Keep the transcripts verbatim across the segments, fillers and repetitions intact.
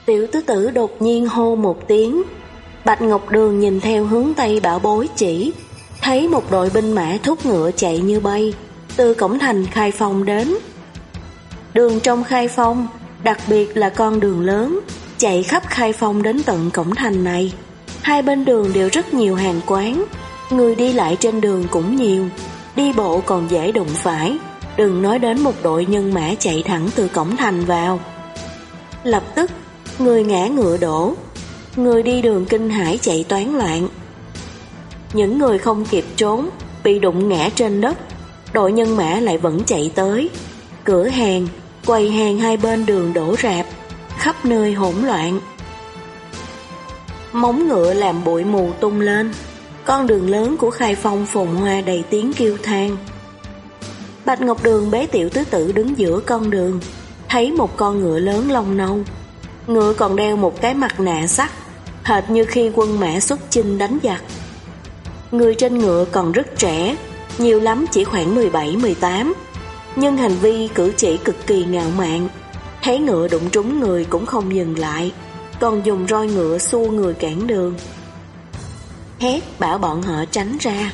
Tiểu tứ tử đột nhiên hô một tiếng. Bạch Ngọc Đường nhìn theo hướng Tây Bảo Bối chỉ, thấy một đội binh mã thúc ngựa chạy như bay từ cổng thành Khai Phong đến. Đường trong Khai Phong, đặc biệt là con đường lớn chạy khắp Khai Phong đến tận cổng thành này. Hai bên đường đều rất nhiều hàng quán, người đi lại trên đường cũng nhiều, đi bộ còn dễ đụng phải, đừng nói đến một đội nhân mã chạy thẳng từ cổng thành vào. Lập tức, người ngã ngựa đổ, người đi đường kinh hãi chạy toán loạn. Những người không kịp trốn, bị đụng ngã trên đất, đội nhân mã lại vẫn chạy tới. Cửa hàng, quầy hàng hai bên đường đổ rạp, khắp nơi hỗn loạn. Móng ngựa làm bụi mù tung lên, con đường lớn của Khai Phong phồn hoa đầy tiếng kêu than. Bạch Ngọc Đường bế Tiểu tứ tử đứng giữa con đường, thấy một con ngựa lớn lông nâu. Ngựa còn đeo một cái mặt nạ sắt, hệt như khi quân mã xuất chinh đánh giặc. Người trên ngựa còn rất trẻ, nhiều lắm chỉ khoảng mười bảy mười tám, nhưng hành vi cử chỉ cực kỳ ngạo mạn. Thấy ngựa đụng trúng người cũng không dừng lại, còn dùng roi ngựa xua người cản đường, hét bảo bọn họ tránh ra.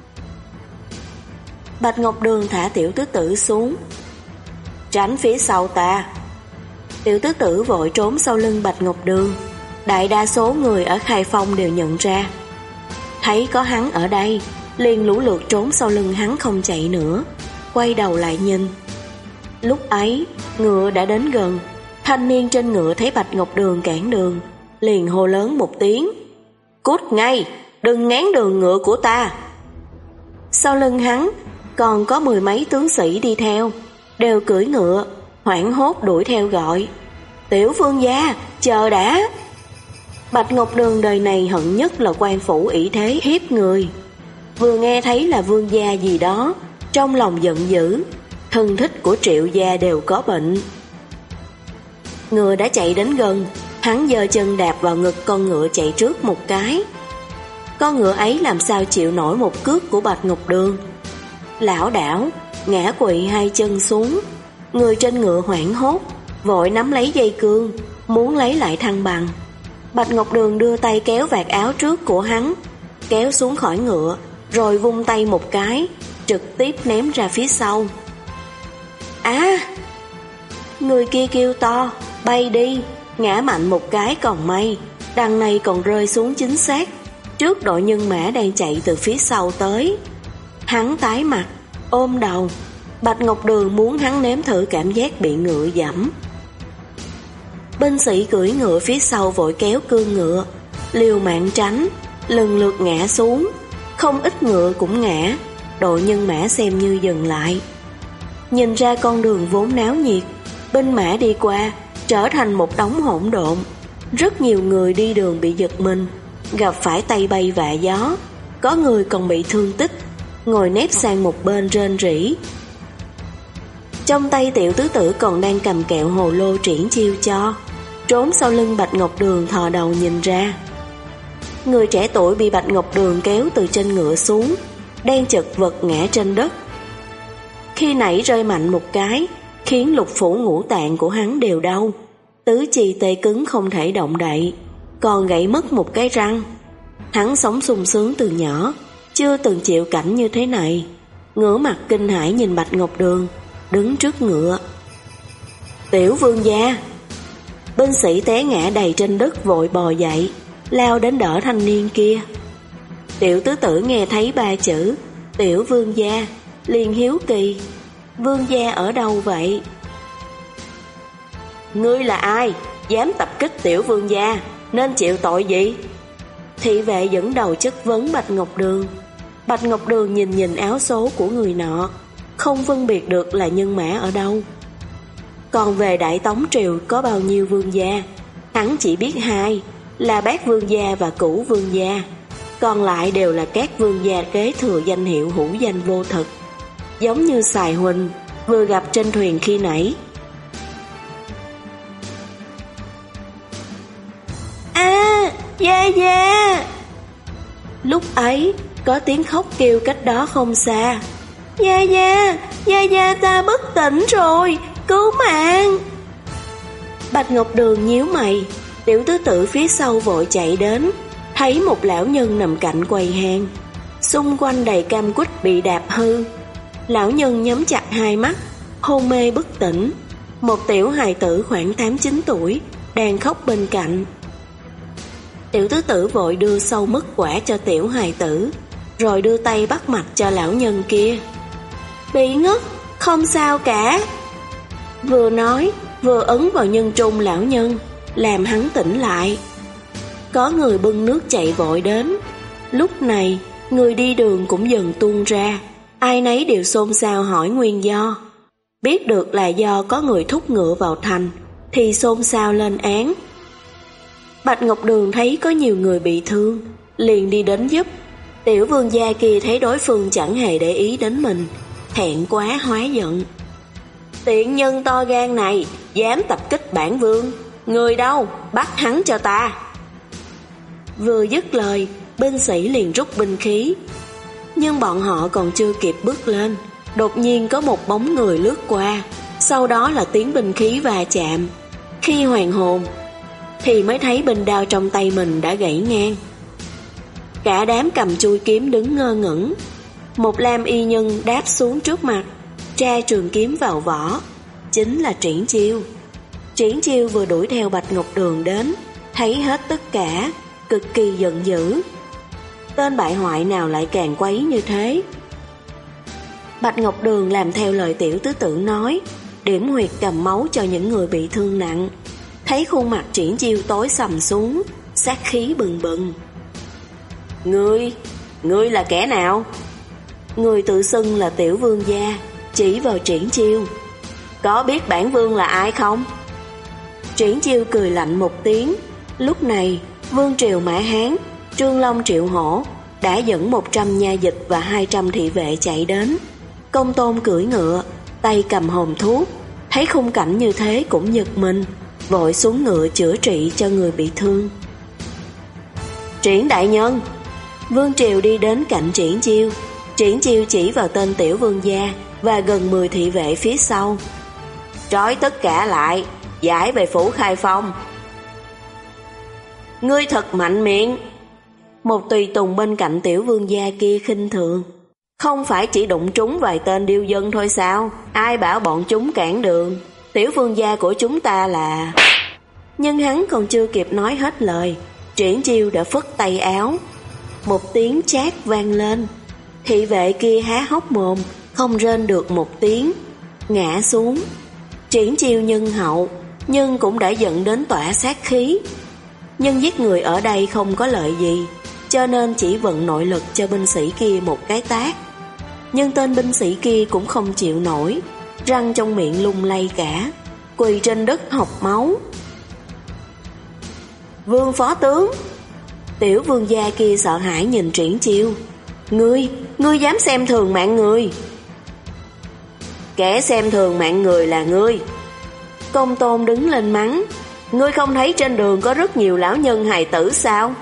Bạch Ngọc Đường thả Tiểu tứ tử xuống. Tránh phía sau ta. Tiểu tứ tử vội trốn sau lưng Bạch Ngọc Đường. Đại đa số người ở Khai Phong đều nhận ra, thấy có hắn ở đây, liền lũ lượt trốn sau lưng hắn không chạy nữa, quay đầu lại nhìn. Lúc ấy, ngựa đã đến gần. Thanh niên trên ngựa thấy Bạch Ngọc Đường cản đường, liền hô lớn một tiếng: Cút ngay, đừng ngán đường ngựa của ta. Sau lưng hắn còn có mười mấy tướng sĩ đi theo, đều cưỡi ngựa, hoảng hốt đuổi theo gọi: Tiểu vương gia, chờ đã. Bạch Ngọc Đường đời này hận nhất là quan phủ ỷ thế hiếp người. Vừa nghe thấy là vương gia gì đó, trong lòng giận dữ, thân thích của Triệu gia đều có bệnh. Ngựa đã chạy đến gần, hắn giơ chân đạp vào ngực con ngựa chạy trước một cái. Con ngựa ấy làm sao chịu nổi một cước của Bạch Ngọc Đường, lảo đảo ngã quỵ hai chân xuống. Người trên ngựa hoảng hốt, vội nắm lấy dây cương, muốn lấy lại thăng bằng. Bạch Ngọc Đường đưa tay kéo vạt áo trước của hắn, kéo xuống khỏi ngựa, rồi vung tay một cái, trực tiếp ném ra phía sau. Á! Người kia kêu to: Bay đi! Ngã mạnh một cái còn may, đằng này còn rơi xuống chính xác trước đội nhân mã đang chạy từ phía sau tới. Hắn tái mặt, ôm đầu. Bạch Ngọc Đường muốn hắn nếm thử cảm giác bị ngựa giẫm. Binh sĩ cưỡi ngựa phía sau vội kéo cương ngựa, liều mạng tránh, lần lượt ngã xuống. Không ít ngựa cũng ngã, đội nhân mã xem như dừng lại. Nhìn ra con đường vốn náo nhiệt, binh mã đi qua trở thành một đống hỗn độn. Rất nhiều người đi đường bị giật mình, gặp phải tay bay vạ gió, có người còn bị thương tích, ngồi nép sang một bên rên rỉ. Trong tay Tiểu tứ tử còn đang cầm kẹo hồ lô triển chiêu cho, trốn sau lưng Bạch Ngọc Đường thò đầu nhìn ra. Người trẻ tuổi bị Bạch Ngọc Đường kéo từ trên ngựa xuống, đang chật vật ngã trên đất. Khi nãy rơi mạnh một cái, khiến lục phủ ngũ tạng của hắn đều đau, tứ chi tê cứng không thể động đậy, còn gãy mất một cái răng. Hắn sống sung sướng từ nhỏ, chưa từng chịu cảnh như thế này, ngửa mặt kinh hãi nhìn Bạch Ngọc Đường đứng trước ngựa. Tiểu vương gia! Binh sĩ té ngã đầy trên đất vội bò dậy, lao đến đỡ thanh niên kia. Tiểu tứ tử nghe thấy ba chữ Tiểu vương gia, liền hiếu kỳ: Vương gia ở đâu vậy? Ngươi là ai? Dám tập kích tiểu vương gia, nên chịu tội gì? Thị vệ dẫn đầu chất vấn Bạch Ngọc Đường. Bạch Ngọc Đường nhìn nhìn áo số của người nọ, không phân biệt được là nhân mã ở đâu. Còn về Đại Tống Triều có bao nhiêu vương gia, hắn chỉ biết hai, là Bát vương gia và Cửu vương gia, còn lại đều là các vương gia kế thừa danh hiệu hữu danh vô thực, giống như Sài Huỳnh vừa gặp trên thuyền khi nãy. A, gia gia! Lúc ấy có tiếng khóc kêu cách đó không xa. Gia gia, gia gia ta bất tỉnh rồi, cứu mạng! Bạch Ngọc Đường nhíu mày, Tiểu tứ tử phía sau vội chạy đến, thấy một lão nhân nằm cạnh quầy hàng, xung quanh đầy cam quýt bị đạp hư. Lão nhân nhắm chặt hai mắt, hôn mê bất tỉnh. Một tiểu hài tử khoảng tám chín tuổi đang khóc bên cạnh. Tiểu tứ tử vội đưa sâu mứt quả cho tiểu hài tử, rồi đưa tay bắt mạch cho lão nhân kia. Bị ngất, không sao cả. Vừa nói vừa ấn vào nhân trung lão nhân, làm hắn tỉnh lại. Có người bưng nước chạy vội đến. Lúc này người đi đường cũng dần tuôn ra, ai nấy đều xôn xao hỏi nguyên do. Biết được là do có người thúc ngựa vào thành thì xôn xao lên án. Bạch Ngọc Đường thấy có nhiều người bị thương, liền đi đến giúp. Tiểu vương gia kia thấy đối phương chẳng hề để ý đến mình, thẹn quá hóa giận. Tiện nhân to gan này dám tập kích bản vương, người đâu, bắt hắn cho ta. Vừa dứt lời, binh sĩ liền rút binh khí. Nhưng bọn họ còn chưa kịp bước lên, đột nhiên có một bóng người lướt qua, sau đó là tiếng binh khí va chạm. Khi hoàn hồn thì mới thấy binh đao trong tay mình đã gãy ngang. Cả đám cầm chui kiếm đứng ngơ ngẩn. Một lam y nhân đáp xuống trước mặt, tra trường kiếm vào vỏ, chính là Triển Chiêu. Triển Chiêu vừa đuổi theo Bạch Ngọc Đường đến, thấy hết tất cả, cực kỳ giận dữ. Tên bại hoại nào lại càng quấy như thế? Bạch Ngọc Đường làm theo lời tiểu tứ tử nói, điểm huyệt cầm máu cho những người bị thương nặng. Thấy khuôn mặt Triển Chiêu tối sầm xuống, sát khí bừng bừng. Ngươi, ngươi là kẻ nào? Người tự xưng là tiểu vương gia, chỉ vào Triển Chiêu. Có biết bản vương là ai không? Triển Chiêu cười lạnh một tiếng. Lúc này Vương Triều Mã Hán, Trương Long Triệu Hổ đã dẫn một trăm nha dịch và hai trăm thị vệ chạy đến. Công Tôn cưỡi ngựa, tay cầm hòm thuốc, thấy khung cảnh như thế cũng giật mình, vội xuống ngựa chữa trị cho người bị thương. Triển đại nhân. Vương Triều đi đến cạnh Triển Chiêu. Triển Chiêu chỉ vào tên tiểu vương gia và gần mười thị vệ phía sau. Trói tất cả lại, giải về phủ Khai Phong. Ngươi thật mạnh miệng. Một tùy tùng bên cạnh tiểu vương gia kia khinh thường. Không phải chỉ đụng trúng vài tên điêu dân thôi sao? Ai bảo bọn chúng cản đường? Tiểu vương gia của chúng ta là... Nhưng hắn còn chưa kịp nói hết lời, Triển Chiêu đã phất tay áo. Một tiếng chát vang lên. Thị vệ kia há hốc mồm, không rên được một tiếng, ngã xuống. Triển Chiêu nhân hậu, nhưng cũng đã dẫn đến tỏa sát khí. Nhưng giết người ở đây không có lợi gì, cho nên chỉ vận nội lực cho binh sĩ kia một cái tát. Nhưng tên binh sĩ kia cũng không chịu nổi, răng trong miệng lung lay cả, quỳ trên đất học máu. Vương phó tướng. Tiểu vương gia kia sợ hãi nhìn Triển Chiêu. Ngươi, ngươi dám xem thường mạng người? Kẻ xem thường mạng người là ngươi. Công Tôn đứng lên mắng. Ngươi không thấy trên đường có rất nhiều lão nhân hài tử sao?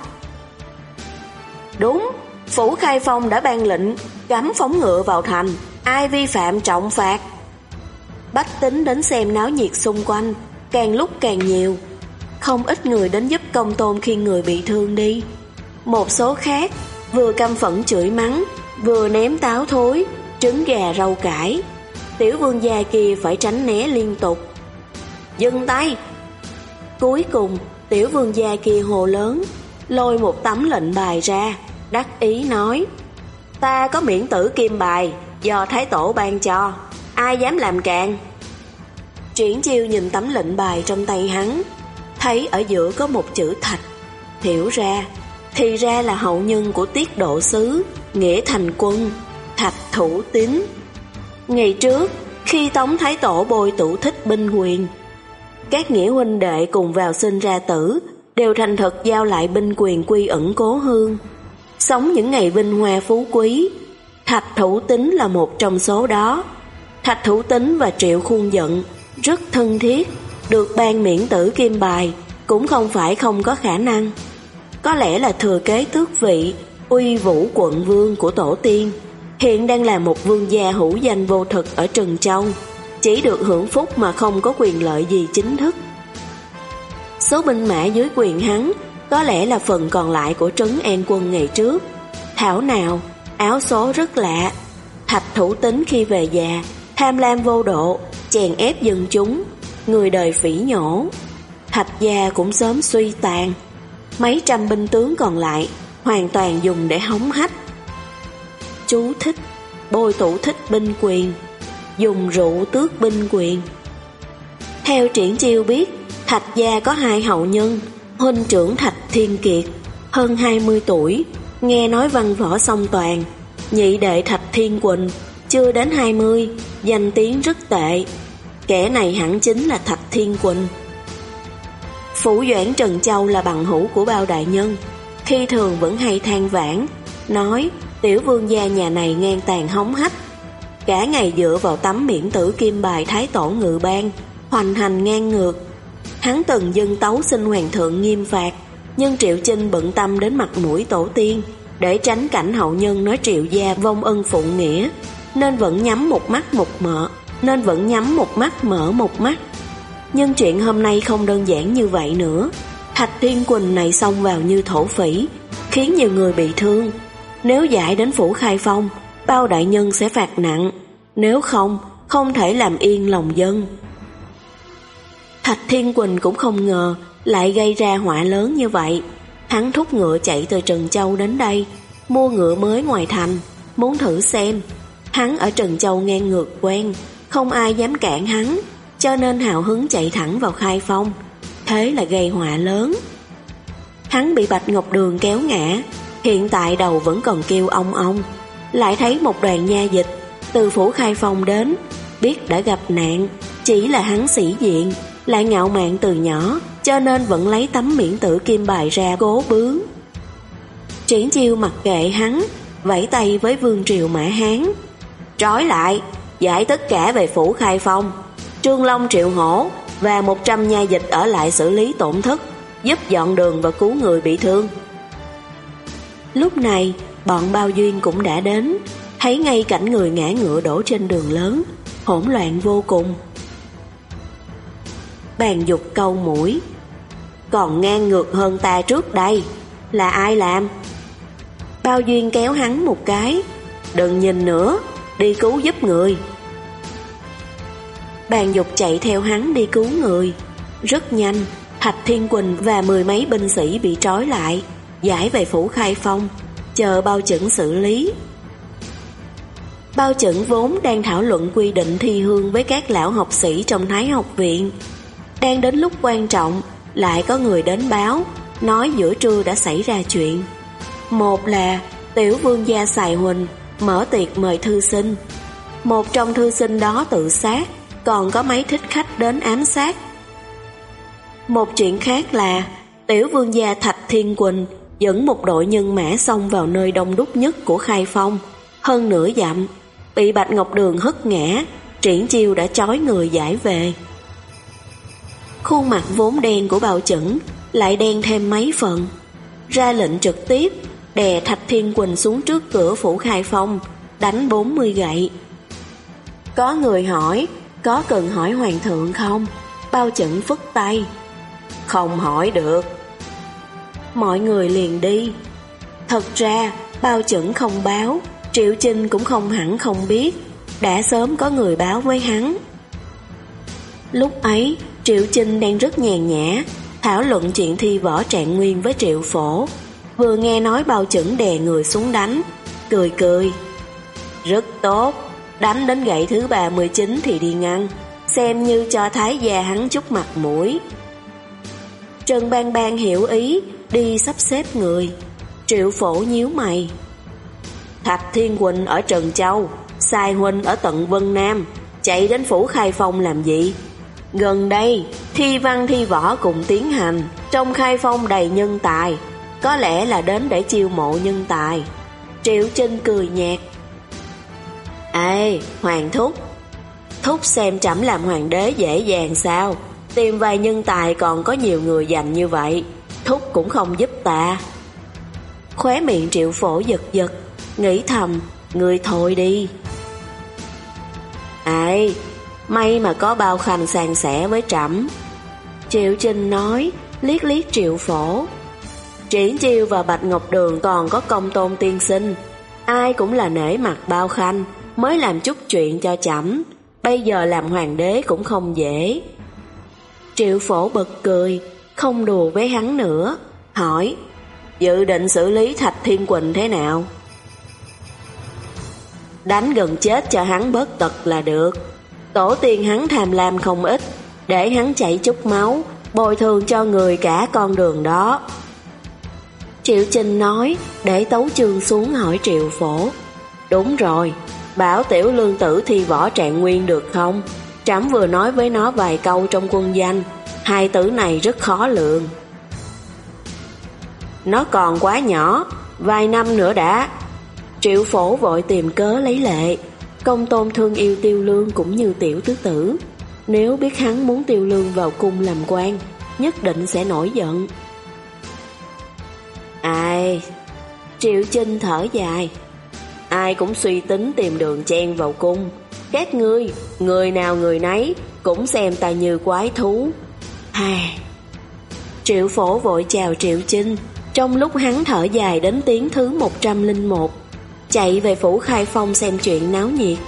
Đúng, phủ Khai Phong đã ban lệnh cấm phóng ngựa vào thành, ai vi phạm trọng phạt. Bách tính đến xem náo nhiệt xung quanh càng lúc càng nhiều. Không ít người đến giúp Công Tôn khiêng người bị thương đi. Một số khác vừa căm phẫn chửi mắng, vừa ném táo thối, trứng gà rau cải. Tiểu vương gia kia phải tránh né liên tục. Dừng tay. Cuối cùng tiểu vương gia kia hồ lớn, lôi một tấm lệnh bài ra, đắc ý nói: Ta có miễn tử kim bài do Thái Tổ ban cho, ai dám làm càn? Triển Chiêu nhìn tấm lệnh bài trong tay hắn, thấy ở giữa có một chữ Thạch, hiểu ra thì ra là hậu nhân của Tiết Độ Sứ Nghĩa Thành Quân, Thạch Thủ Tín. Ngày trước khi Tống Thái Tổ bôi tủ thích binh quyền, các nghĩa huynh đệ cùng vào sinh ra tử đều thành thật giao lại binh quyền quy ẩn cố hương, sống những ngày vinh hoa phú quý. Thạch Thủ Tín là một trong số đó. Thạch Thủ Tín và Triệu Khuôn Giận rất thân thiết, được ban miễn tử kim bài cũng không phải không có khả năng. Có lẽ là thừa kế tước vị, uy vũ quận vương của tổ tiên, hiện đang là một vương gia hữu danh vô thực ở Trừng Châu, chỉ được hưởng phúc mà không có quyền lợi gì chính thức. Số binh mã dưới quyền hắn có lẽ là phần còn lại của trấn An Quân ngày trước. Thảo nào, áo số rất lạ. Thạch Thủ Tín khi về già, tham lam vô độ, chèn ép dân chúng, người đời phỉ nhổ. Thạch gia cũng sớm suy tàn. Mấy trăm binh tướng còn lại hoàn toàn dùng để hống hách. Chú thích: bôi tủ thích binh quyền, dùng rượu tước binh quyền. Theo Triển Chiêu biết, Thạch gia có hai hậu nhân. Huynh trưởng Thạch Thiên Kiệt hơn hai mươi tuổi, nghe nói văn võ song toàn. Nhị đệ Thạch Thiên Quỳnh chưa đến hai mươi, danh tiếng rất tệ. Kẻ này hẳn chính là Thạch Thiên Quỳnh. Phủ Doãn Trần Châu là bằng hữu của Bao đại nhân, khi thường vẫn hay than vãn, nói tiểu vương gia nhà này ngang tàn hống hách, cả ngày dựa vào tấm miễn tử kim bài Thái Tổ Ngự Bang, hoành hành ngang ngược. Hắn từng dâng tấu xin hoàng thượng nghiêm phạt, nhưng Triệu Chinh bận tâm đến mặt mũi tổ tiên, để tránh cảnh hậu nhân nói Triệu gia vong ân phụ nghĩa, nên vẫn nhắm một mắt một mở, nên vẫn nhắm một mắt mở một mắt. Nhưng chuyện hôm nay không đơn giản như vậy nữa. Thạch Thiên Quỳnh này xông vào như thổ phỉ, khiến nhiều người bị thương. Nếu giải đến phủ Khai Phong, Bao đại nhân sẽ phạt nặng, nếu không, không thể làm yên lòng dân. Thạch Thiên Quỳnh cũng không ngờ lại gây ra họa lớn như vậy. Hắn thúc ngựa chạy từ Trần Châu đến đây, mua ngựa mới ngoài thành, muốn thử xem. Hắn ở Trần Châu ngang ngược quen, không ai dám cản hắn, cho nên hào hứng chạy thẳng vào Khai Phong. Thế là gây họa lớn. Hắn bị Bạch Ngọc Đường kéo ngã, hiện tại đầu vẫn còn kêu ong ong. Lại thấy một đoàn nha dịch từ phủ Khai Phong đến, biết đã gặp nạn. Chỉ là hắn sĩ diện, lại ngạo mạn từ nhỏ, cho nên vẫn lấy tấm miễn tử kim bài ra cố bướng. Triển Chiêu mặc kệ hắn, vẫy tay với Vương Triều Mã Hán: trói lại, giải tất cả về phủ Khai Phong. Trương Long, Triệu Hổ và một trăm nha dịch ở lại xử lý tổn thất, giúp dọn đường và cứu người bị thương. Lúc này bọn Bao Duyên cũng đã đến, thấy ngay cảnh người ngã ngựa đổ trên đường lớn, hỗn loạn vô cùng. Bàn Dục câu mũi: còn ngang ngược hơn ta trước đây, là ai làm? Bao Duyên kéo hắn một cái: đừng nhìn nữa, đi cứu giúp người. Bàn Dục chạy theo hắn đi cứu người. Rất nhanh, Thạch Thiên Quỳnh và mười mấy binh sĩ bị trói lại, giải về phủ Khai Phong, chờ Bao Chẩn xử lý. Bao Chẩn vốn đang thảo luận quy định thi hương với các lão học sĩ trong Thái học viện. Đang đến lúc quan trọng, lại có người đến báo, nói giữa trưa đã xảy ra chuyện. Một là tiểu vương gia Sài Huỳnh mở tiệc mời thư sinh. Một trong thư sinh đó tự sát, còn có mấy thích khách đến ám sát. Một chuyện khác là tiểu vương gia Thạch Thiên Quỳnh dẫn một đội nhân mã xông vào nơi đông đúc nhất của Khai Phong, hơn nửa dặm, bị Bạch Ngọc Đường hất ngã. Triển Chiêu đã trói người giải về. Khuôn mặt vốn đen của Bao Chẩn lại đen thêm mấy phần, ra lệnh trực tiếp đè Thạch Thiên Quỳnh xuống trước cửa phủ Khai Phong, đánh bốn mươi gậy. Có người hỏi có cần hỏi hoàng thượng không? Bao Chẩn phất tay: không hỏi được. Mọi người liền đi. Thật ra Bao Chẩn không báo, Triệu Chinh cũng không hẳn không biết, đã sớm có người báo với hắn. Lúc ấy Triệu Chinh đang rất nhàn nhã thảo luận chuyện thi võ Trạng Nguyên với Triệu Phổ, vừa nghe nói Bao Chẩn đè người xuống đánh, cười cười: rất tốt, đánh đến gậy thứ ba mươi chín thì đi ngăn, xem như cho thái gia hắn chút mặt mũi. Trần Bang Bang hiểu ý, đi sắp xếp người. Triệu Phổ nhíu mày: Thạch Thiên Quỳnh ở Trần Châu, Sai Huynh ở tận Vân Nam, chạy đến phủ Khai Phong làm gì? Gần đây thi văn thi võ cùng tiến hành, trong Khai Phong đầy nhân tài, có lẽ là đến để chiêu mộ nhân tài. Triệu Chinh cười nhạt: ê, Hoàng Thúc, Thúc xem trẫm làm hoàng đế dễ dàng sao? Tìm vài nhân tài còn có nhiều người dành như vậy, Thúc cũng không giúp ta. Khóe miệng Triệu Phổ giật giật, nghĩ thầm: người thôi đi. Ê, may mà có Bao Khanh san sẻ với trẫm. Triệu Chinh nói, liếc liếc Triệu Phổ. Triển Chiêu và Bạch Ngọc Đường còn có Công Tôn tiên sinh, ai cũng là nể mặt Bao Khanh, mới làm chút chuyện cho chậm, bây giờ làm hoàng đế cũng không dễ. Triệu Phổ bật cười, không đùa với hắn nữa, hỏi: dự định xử lý Thạch Thiên Quỳnh thế nào? Đánh gần chết cho hắn bớt tật là được. Tổ tiên hắn tham lam không ít, để hắn chảy chút máu, bồi thường cho người cả con đường đó. Triệu Chinh nói, để tấu chương xuống hỏi Triệu Phổ: đúng rồi, bảo Tiểu Lương Tử thi võ Trạng Nguyên được không? Trẫm vừa nói với nó vài câu trong quân danh, hai tử này rất khó lường. Nó còn quá nhỏ, vài năm nữa đã. Triệu Phổ vội tìm cớ lấy lệ. Công Tôn thương yêu Tiêu Lương cũng như tiểu tứ tử, nếu biết hắn muốn Tiêu Lương vào cung làm quan, nhất định sẽ nổi giận. Ai? Triệu Chinh thở dài. Ai cũng suy tính tìm đường chen vào cung. Các ngươi, người nào người nấy, cũng xem ta như quái thú. Ai? Triệu Phổ vội chào Triệu Chinh, trong lúc hắn thở dài đến tiếng thứ một trăm lẻ một, chạy về phủ Khai Phong xem chuyện náo nhiệt.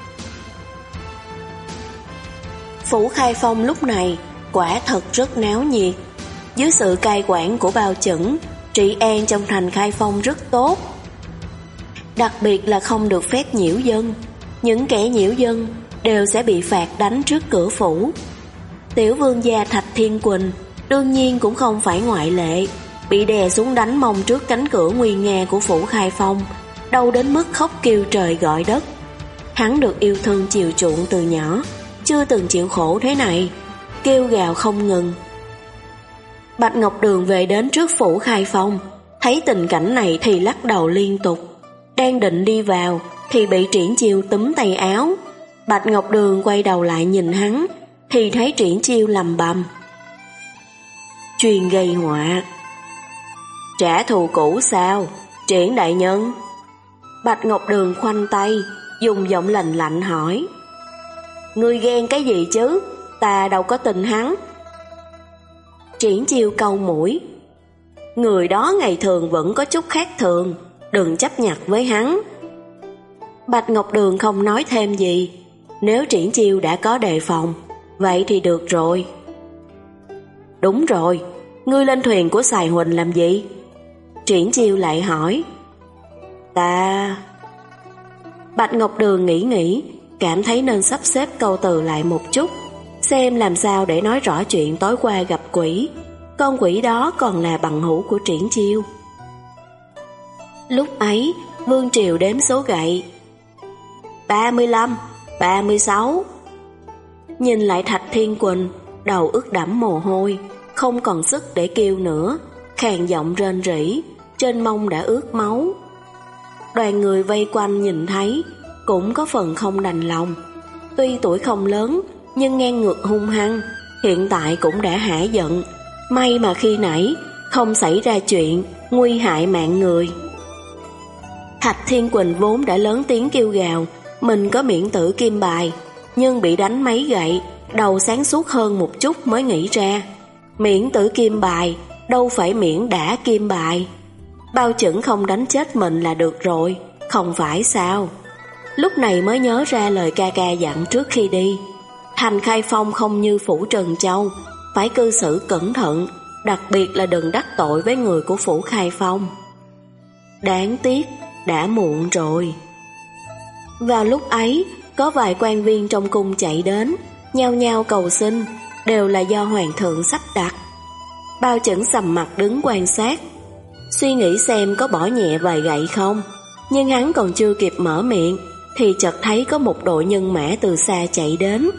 Phủ Khai Phong lúc này quả thật rất náo nhiệt. Dưới sự cai quản của Bao Chẩn, trị an trong thành Khai Phong rất tốt. Đặc biệt là không được phép nhiễu dân. Những kẻ nhiễu dân đều sẽ bị phạt đánh trước cửa phủ. Tiểu vương gia Thạch Thiên Quỳnh đương nhiên cũng không phải ngoại lệ, bị đè xuống đánh mông trước cánh cửa nguy nga của phủ Khai Phong, đau đến mức khóc kêu trời gọi đất. Hắn được yêu thương chiều chuộng từ nhỏ, chưa từng chịu khổ thế này, kêu gào không ngừng. Bạch Ngọc Đường về đến trước phủ Khai Phong, thấy tình cảnh này thì lắc đầu liên tục. Đang định đi vào thì bị Triển Chiêu túm tay áo. Bạch Ngọc Đường quay đầu lại nhìn hắn thì thấy Triển Chiêu lầm bầm: chuyên gây họa. Trả thù cũ sao, Triển đại nhân? Bạch Ngọc Đường khoanh tay, dùng giọng lạnh lạnh hỏi: ngươi ghen cái gì chứ, ta đâu có tin hắn. Triển Chiêu cau mũi: người đó ngày thường vẫn có chút khác thường, đừng chấp nhặt với hắn. Bạch Ngọc Đường không nói thêm gì. Nếu Triển Chiêu đã có đề phòng, vậy thì được rồi. Đúng rồi, ngươi lên thuyền của Sài Huỳnh làm gì? Triển Chiêu lại hỏi. Ta... Bạch Ngọc Đường nghĩ nghĩ, cảm thấy nên sắp xếp câu từ lại một chút, xem làm sao để nói rõ chuyện tối qua gặp quỷ. Con quỷ đó còn là bằng hữu của Triển Chiêu. Lúc ấy, Vương Triều đếm số gậy. ba mươi lăm, ba mươi sáu. Nhìn lại Thạch Thiên Quỳnh, đầu ướt đẫm mồ hôi, không còn sức để kêu nữa, khàn giọng rên rỉ, trên mông đã ướt máu. Đoàn người vây quanh nhìn thấy, cũng có phần không đành lòng. Tuy tuổi không lớn, nhưng ngang ngược hung hăng, hiện tại cũng đã hả giận. May mà khi nãy không xảy ra chuyện nguy hại mạng người. Thạch Thiên Quỳnh vốn đã lớn tiếng kêu gào mình có miễn tử kim bài, nhưng bị đánh mấy gậy, đầu sáng suốt hơn một chút mới nghĩ ra, miễn tử kim bài đâu phải miễn đã kim bài. Bao Chẩn không đánh chết mình là được rồi, không phải sao? Lúc này mới nhớ ra lời ca ca dặn trước khi đi. Thành Khai Phong không như phủ Trần Châu, phải cư xử cẩn thận, đặc biệt là đừng đắc tội với người của phủ Khai Phong. Đáng tiếc, đã muộn rồi. Vào lúc ấy, có vài quan viên trong cung chạy đến, nhao nhao cầu xin, đều là do hoàng thượng sắp đặt. Bao Chẩn sầm mặt đứng quan sát, suy nghĩ xem có bỏ nhẹ vài gậy không, nhưng hắn còn chưa kịp mở miệng thì chợt thấy có một đội nhân mã từ xa chạy đến.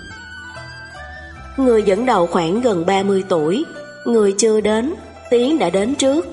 Người dẫn đầu khoảng gần ba mươi tuổi, người chưa đến, tiếng đã đến trước.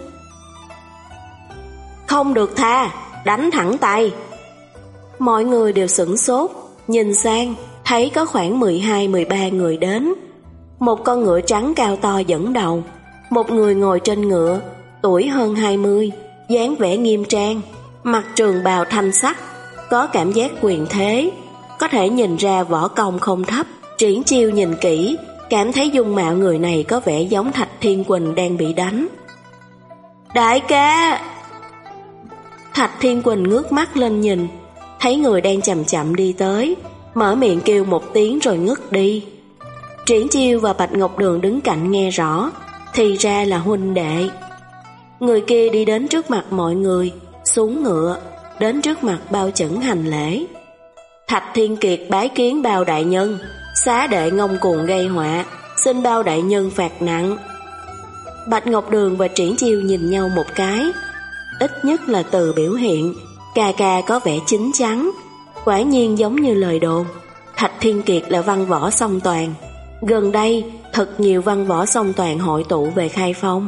Không được tha, đánh thẳng tay. Mọi người đều sửng sốt, nhìn sang, thấy có khoảng mười hai mười ba người đến. Một con ngựa trắng cao to dẫn đầu, một người ngồi trên ngựa, tuổi hơn hai mươi, dáng vẻ nghiêm trang, mặc trường bào thanh sắc, có cảm giác quyền thế, có thể nhìn ra võ công không thấp. Triển Chiêu nhìn kỹ, cảm thấy dung mạo người này có vẻ giống Thạch Thiên Quỳnh đang bị đánh. Đại ca! Thạch Thiên Quỳnh ngước mắt lên nhìn, thấy người đang chậm chậm đi tới, mở miệng kêu một tiếng rồi ngất đi. Triển Chiêu và Bạch Ngọc Đường đứng cạnh nghe rõ, thì ra là huynh đệ. Người kia đi đến trước mặt mọi người, xuống ngựa, đến trước mặt Bao Chẩn hành lễ. Thạch Thiên Kiệt bái kiến Bao đại nhân, xá đệ ngông cuồng gây họa, xin Bao đại nhân phạt nặng. Bạch Ngọc Đường và Triển Chiêu nhìn nhau một cái, ít nhất là từ biểu hiện, ca ca có vẻ chín chắn, quả nhiên giống như lời đồn. Thạch Thiên Kiệt là văn võ song toàn, gần đây thật nhiều văn võ song toàn hội tụ về Khai Phong.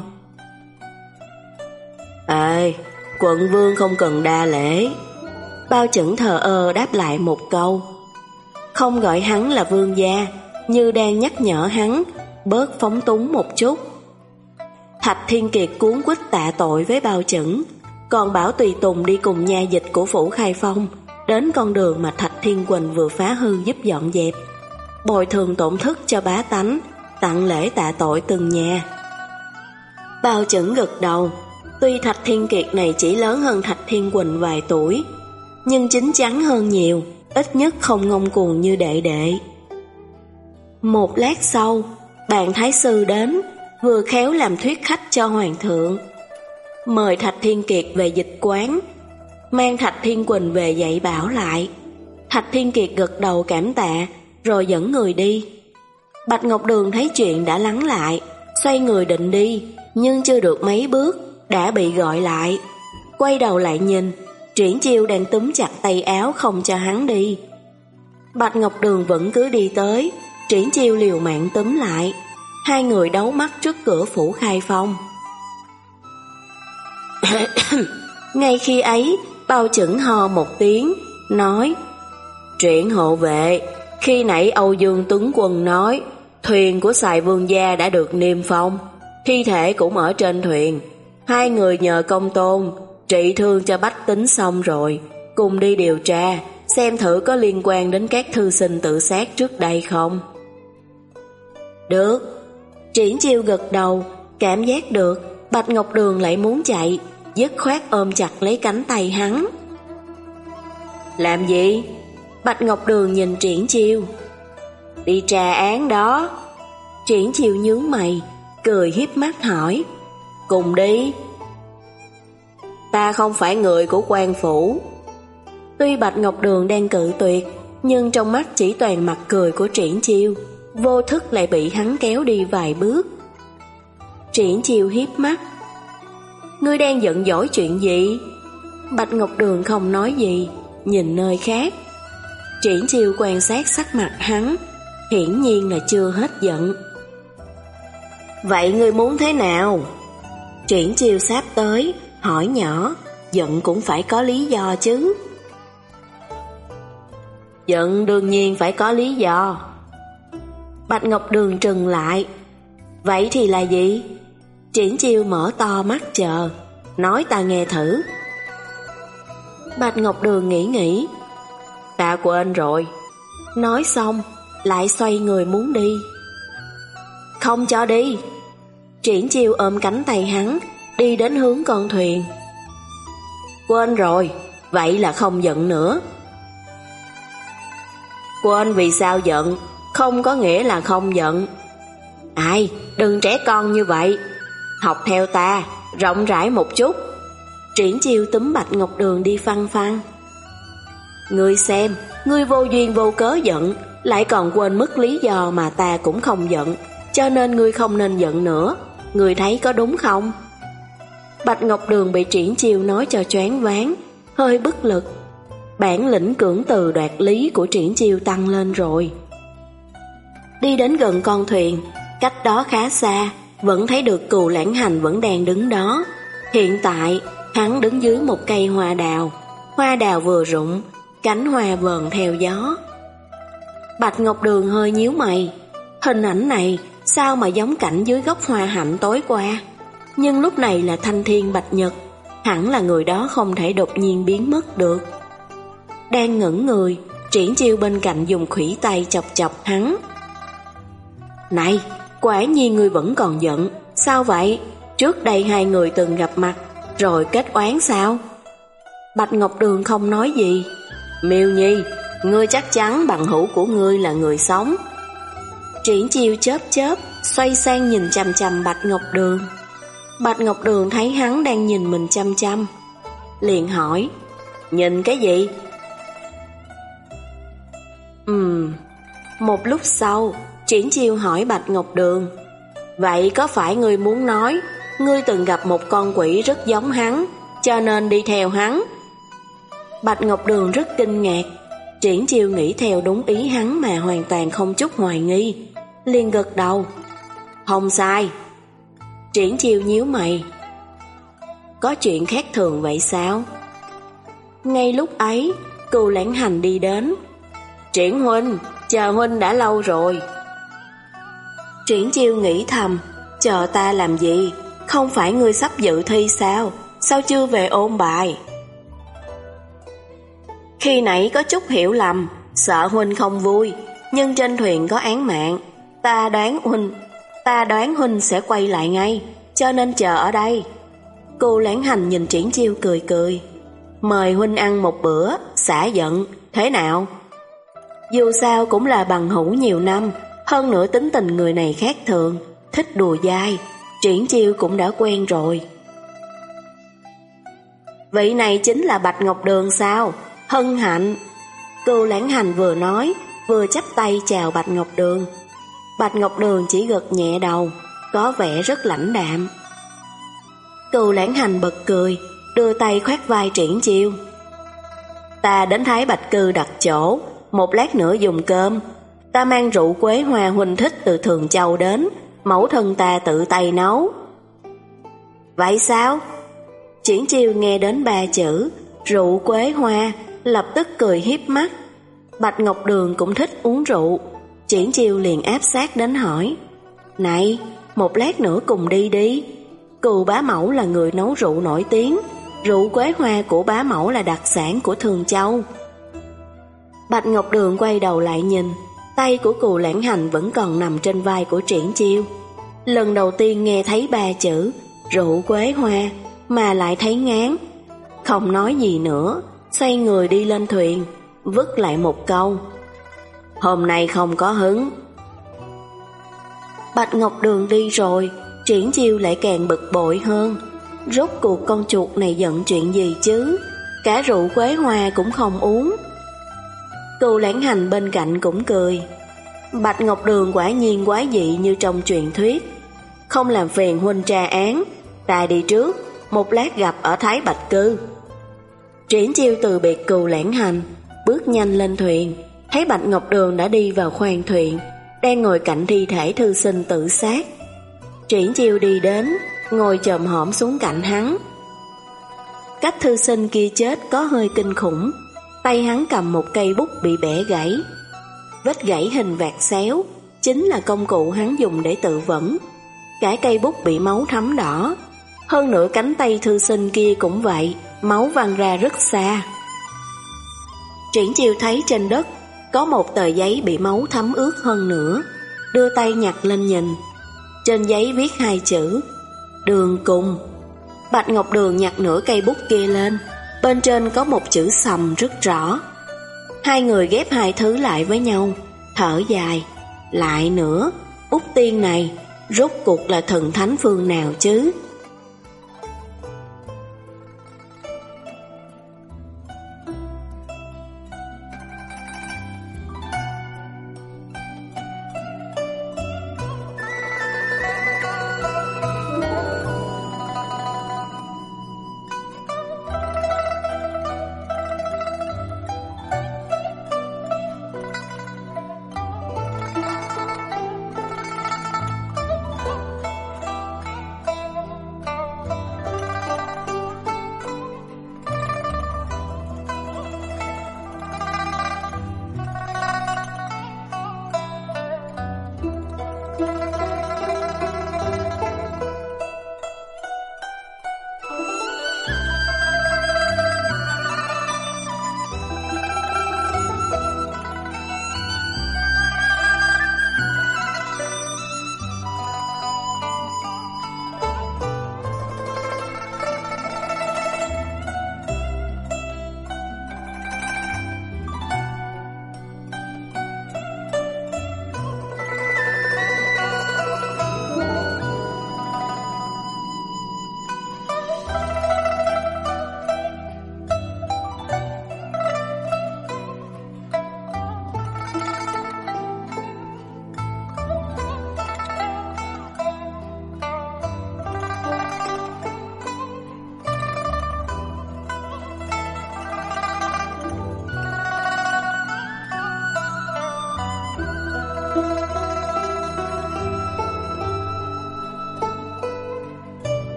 Ê, quận vương không cần đa lễ. Bao Chẩn thờ ơ đáp lại một câu, không gọi hắn là vương gia, như đang nhắc nhở hắn bớt phóng túng một chút. Thạch Thiên Kiệt cuống quýt tạ tội với Bao Chẩn, còn bảo tùy tùng đi cùng nha dịch của phủ Khai Phong đến con đường mà Thạch Thiên Quỳnh vừa phá hư giúp dọn dẹp, bồi thường tổn thất cho bá tánh, tặng lễ tạ tội từng nhà. Bao Chẩn gật đầu, tuy Thạch Thiên Kiệt này chỉ lớn hơn Thạch Thiên Quỳnh vài tuổi, nhưng chín chắn hơn nhiều, ít nhất không ngông cuồng như đệ đệ. Một lát sau, bạn thái sư đến, vừa khéo làm thuyết khách cho hoàng thượng, mời Thạch Thiên Kiệt về dịch quán, mang Thạch Thiên Quỳnh về dạy bảo lại. Thạch Thiên Kiệt gật đầu cảm tạ, rồi dẫn người đi. Bạch Ngọc Đường thấy chuyện đã lắng lại, xoay người định đi, nhưng chưa được mấy bước đã bị gọi lại. Quay đầu lại nhìn, Triển Chiêu đang túm chặt tay áo không cho hắn đi. Bạch Ngọc Đường vẫn cứ đi tới, Triển Chiêu liều mạng túm lại. Hai người đấu mắt trước cửa phủ Khai Phong. Ngay khi ấy, Bao Chẩn ho một tiếng, nói: Triển hộ vệ, khi nãy Âu Dương Tuấn Quân nói thuyền của Sài Vương gia đã được niêm phong, thi thể cũng ở trên thuyền. Hai người nhờ công tôn trị thương cho bách tính xong rồi, cùng đi điều tra xem thử có liên quan đến các thư sinh tự sát trước đây không. Được. Triển Chiêu gật đầu, cảm giác được Bạch Ngọc Đường lại muốn chạy, dứt khoát ôm chặt lấy cánh tay hắn. Làm gì? Bạch Ngọc Đường nhìn Triển Chiêu. Đi tra án đó. Triển Chiêu nhướng mày, cười hiếp mắt hỏi: Cùng đi. Ta không phải người của quan phủ. Tuy Bạch Ngọc Đường đang cự tuyệt, nhưng trong mắt chỉ toàn mặt cười của Triển Chiêu, vô thức lại bị hắn kéo đi vài bước. Triển Chiêu hiếp mắt: Ngươi đang giận dỗi chuyện gì? Bạch Ngọc Đường không nói gì, nhìn nơi khác. Triển Chiêu quan sát sắc mặt hắn, hiển nhiên là chưa hết giận. Vậy ngươi muốn thế nào? Triển Chiêu sáp tới, hỏi nhỏ: Giận cũng phải có lý do chứ. Giận đương nhiên phải có lý do. Bạch Ngọc Đường trừng lại: Vậy thì là gì? Triển Chiêu mở to mắt chờ, nói ta nghe thử. Bạch Ngọc Đường nghĩ nghĩ: Ta quên rồi. Nói xong, lại xoay người muốn đi. Không cho đi. Triển Chiêu ôm cánh tay hắn, đi đến hướng con thuyền. Quên rồi, vậy là không giận nữa. Quên vì sao giận, không có nghĩa là không giận. Ai, đừng trẻ con như vậy. Học theo ta, rộng rãi một chút. Triển Chiêu túm Bạch Ngọc Đường đi phăng phăng. Ngươi xem, ngươi vô duyên vô cớ giận, lại còn quên mất lý do mà ta cũng không giận, cho nên ngươi không nên giận nữa. Ngươi thấy có đúng không? Bạch Ngọc Đường bị Triển Chiêu nói cho choáng váng, hơi bất lực. Bản lĩnh cưỡng từ đoạt lý của Triển Chiêu tăng lên rồi. Đi đến gần con thuyền, cách đó khá xa, vẫn thấy được Cừu Lãng Hành vẫn đang đứng đó. Hiện tại, hắn đứng dưới một cây hoa đào. Hoa đào vừa rụng, cánh hoa vờn theo gió. Bạch Ngọc Đường hơi nhíu mày. Hình ảnh này sao mà giống cảnh dưới gốc hoa hạnh tối qua. Nhưng lúc này là Thanh Thiên Bạch Nhật, hẳn là người đó không thể đột nhiên biến mất được. Đang ngẩn người, Triển Chiêu bên cạnh dùng khuỷu tay chọc chọc hắn. Này, quả nhiên ngươi vẫn còn giận. Sao vậy? Trước đây hai người từng gặp mặt, rồi kết oán sao? Bạch Ngọc Đường không nói gì. Miêu Nhi, ngươi chắc chắn bằng hữu của ngươi là người sống. Triển Chiêu chớp chớp, xoay sang nhìn chằm chằm Bạch Ngọc Đường. Bạch Ngọc Đường thấy hắn đang nhìn mình chăm chăm, liền hỏi, nhìn cái gì? Ừm, một lúc sau, Triển Chiêu hỏi Bạch Ngọc Đường, vậy có phải ngươi muốn nói, ngươi từng gặp một con quỷ rất giống hắn, cho nên đi theo hắn? Bạch Ngọc Đường rất kinh ngạc. Triển Chiêu nghĩ theo đúng ý hắn mà hoàn toàn không chút hoài nghi, liền gật đầu. Không sai. Triển Chiêu nhíu mày. Có chuyện khác thường vậy sao? Ngay lúc ấy, Cưu Lãng Hành đi đến. Triển huynh, chờ huynh đã lâu rồi. Triển Chiêu nghĩ thầm, chờ ta làm gì? Không phải ngươi sắp dự thi sao? Sao chưa về ôn bài? Khi nãy có chút hiểu lầm, sợ huynh không vui, nhưng trên thuyền có án mạng, ta đoán huynh, ta đoán huynh sẽ quay lại ngay, cho nên chờ ở đây. Cưu Lãng Hành nhìn Triển Chiêu cười cười, mời huynh ăn một bữa, xả giận, thế nào? Dù sao cũng là bằng hữu nhiều năm, hơn nữa tính tình người này khác thường, thích đùa dai, Triển Chiêu cũng đã quen rồi. Vị này chính là Bạch Ngọc Đường sao? Hân hạnh. Cưu Lãng Hành vừa nói, vừa chắp tay chào Bạch Ngọc Đường. Bạch Ngọc Đường chỉ gật nhẹ đầu, có vẻ rất lãnh đạm. Cưu Lãng Hành bật cười, đưa tay khoát vai Triển Chiêu. Ta đến Thái Bạch Cư đặt chỗ, một lát nữa dùng cơm. Ta mang rượu quế hoa huynh thích từ Thường Châu đến, mẫu thân ta tự tay nấu. Vậy sao? Triển Chiêu nghe đến ba chữ rượu quế hoa, lập tức cười hiếp mắt. Bạch Ngọc Đường cũng thích uống rượu. Triển Chiêu liền áp sát đến hỏi, này, một lát nữa cùng đi đi. Cừu bá mẫu là người nấu rượu nổi tiếng, rượu quế hoa của bá mẫu là đặc sản của Thường Châu. Bạch Ngọc Đường quay đầu lại nhìn, tay của Cưu Lãng Hành vẫn còn nằm trên vai của Triển Chiêu. Lần đầu tiên nghe thấy ba chữ rượu quế hoa mà lại thấy ngán, không nói gì nữa, xoay người đi lên thuyền, vứt lại một câu, hôm nay không có hứng. Bạch Ngọc Đường đi rồi, Triển Chiêu lại càng bực bội hơn. Rốt cuộc con chuột này giận chuyện gì chứ? Cả rượu quế hoa cũng không uống. Cưu Lãng Hành bên cạnh cũng cười. Bạch Ngọc Đường quả nhiên quái dị như trong truyền thuyết. Không làm phiền huynh tra án, ta đi trước, một lát gặp ở Thái Bạch Cư. Triển Chiêu từ biệt Cưu Lãng Hành, bước nhanh lên thuyền, thấy Bạch Ngọc Đường đã đi vào khoang thuyền, đang ngồi cạnh thi thể thư sinh tự sát. Triển Chiêu đi đến, ngồi chồm hổm xuống cạnh hắn. Cách thư sinh kia chết có hơi kinh khủng, tay hắn cầm một cây bút bị bẻ gãy. Vết gãy hình vạt xéo, chính là công cụ hắn dùng để tự vẫn. Cả cây bút bị máu thấm đỏ, hơn nữa cánh tay thư sinh kia cũng vậy, máu văng ra rất xa. Triển Chiêu thấy trên đất có một tờ giấy bị máu thấm ướt hơn nữa, đưa tay nhặt lên nhìn. Trên giấy viết hai chữ Đường Cùng. Bạch Ngọc Đường nhặt nửa cây bút kia lên, bên trên có một chữ sầm rất rõ. Hai người ghép hai thứ lại với nhau, thở dài. Lại nữa, bút tiên này rốt cuộc là thần thánh phương nào chứ?